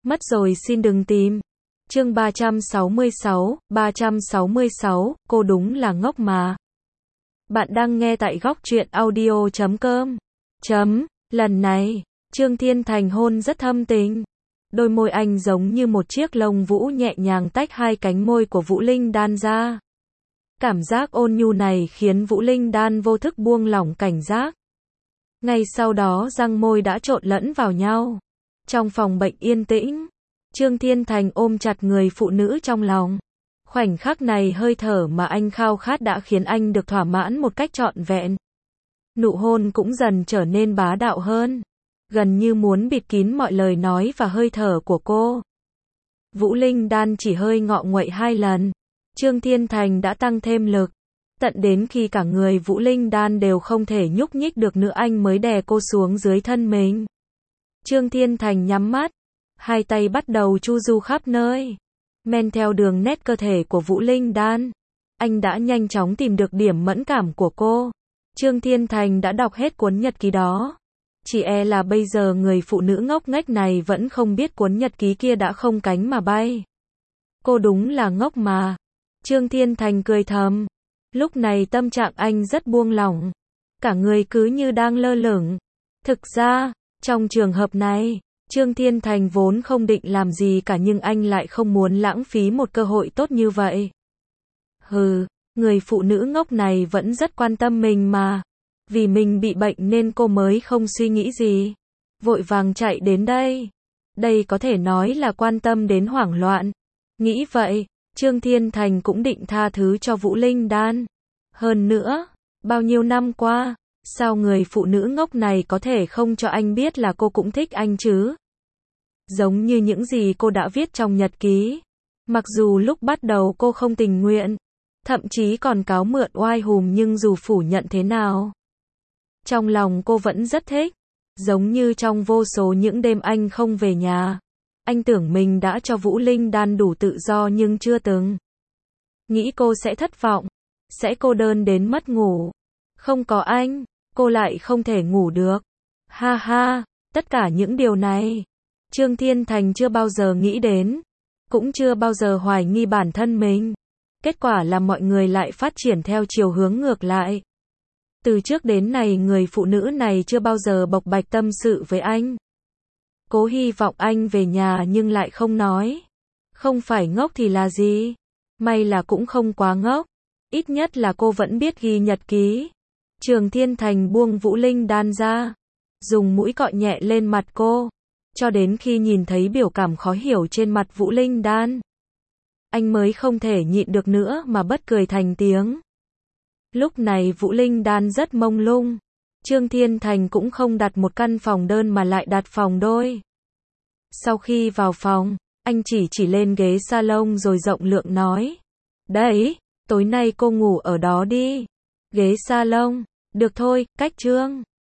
Mất rồi xin đừng tìm. Chương 366, cô đúng là ngốc mà. Bạn đang nghe tại góc truyện audio.com. Lần này, Trương Thiên Thành hôn rất thâm tình. Đôi môi anh giống như một chiếc lông vũ nhẹ nhàng tách hai cánh môi của Vũ Linh Đan ra. Cảm giác ôn nhu này khiến Vũ Linh Đan vô thức buông lỏng cảnh giác. Ngay sau đó răng môi đã trộn lẫn vào nhau. Trong phòng bệnh yên tĩnh, Trương Thiên Thành ôm chặt người phụ nữ trong lòng. Khoảnh khắc này hơi thở mà anh khao khát đã khiến anh được thỏa mãn một cách trọn vẹn. Nụ hôn cũng dần trở nên bá đạo hơn, gần như muốn bịt kín mọi lời nói và hơi thở của cô. Vũ Linh Đan chỉ hơi ngọ nguậy 2 lần, Trương Thiên Thành đã tăng thêm lực. Tận đến khi cả người Vũ Linh Đan đều không thể nhúc nhích được nữa anh mới đè cô xuống dưới thân mình. Trương Thiên Thành nhắm mắt, hai tay bắt đầu chu du khắp nơi. Men theo đường nét cơ thể của Vũ Linh Đan, anh đã nhanh chóng tìm được điểm mẫn cảm của cô. Trương Thiên Thành đã đọc hết cuốn nhật ký đó. Chỉ e là bây giờ người phụ nữ ngốc nghếch này vẫn không biết cuốn nhật ký kia đã không cánh mà bay. Cô đúng là ngốc mà. Trương Thiên Thành cười thầm. Lúc này tâm trạng anh rất buông lỏng. Cả người cứ như đang lơ lửng. Thực ra, trong trường hợp này, Trương Thiên Thành vốn không định làm gì cả nhưng anh lại không muốn lãng phí một cơ hội tốt như vậy. Người phụ nữ ngốc này vẫn rất quan tâm mình mà. Vì mình bị bệnh nên cô mới không suy nghĩ gì. Vội vàng chạy đến đây. Đây có thể nói là quan tâm đến hoảng loạn. Nghĩ vậy, Trương Thiên Thành cũng định tha thứ cho Vũ Linh Đan. Hơn nữa, bao nhiêu năm qua, sao người phụ nữ ngốc này có thể không cho anh biết là cô cũng thích anh chứ? Giống như những gì cô đã viết trong nhật ký. Mặc dù lúc bắt đầu cô không tình nguyện, thậm chí còn cáo mượn oai hùm nhưng dù phủ nhận thế nào, trong lòng cô vẫn rất thích. Giống như trong vô số những đêm anh không về nhà, anh tưởng mình đã cho Vũ Linh Đan đủ tự do nhưng chưa từng nghĩ cô sẽ thất vọng, sẽ cô đơn đến mất ngủ. Không có anh, cô lại không thể ngủ được. Ha ha, tất cả những điều này, Trương Thiên Thành chưa bao giờ nghĩ đến, cũng chưa bao giờ hoài nghi bản thân mình. Kết quả là mọi người lại phát triển theo chiều hướng ngược lại. Từ trước đến nay người phụ nữ này chưa bao giờ bộc bạch tâm sự với anh. Cố hy vọng anh về nhà nhưng lại không nói. Không phải ngốc thì là gì? May là cũng không quá ngốc. Ít nhất là cô vẫn biết ghi nhật ký. Trương Thiên Thành buông Vũ Linh Đan ra, dùng mũi cọ nhẹ lên mặt cô, cho đến khi nhìn thấy biểu cảm khó hiểu trên mặt Vũ Linh Đan, anh mới không thể nhịn được nữa mà bật cười thành tiếng. Lúc này Vũ Linh Đan rất mông lung. Trương Thiên Thành cũng không đặt một căn phòng đơn mà lại đặt phòng đôi. Sau khi vào phòng, anh chỉ lên ghế salon rồi rộng lượng nói. Đấy, tối nay cô ngủ ở đó đi. Ghế salon, được thôi, cách Trương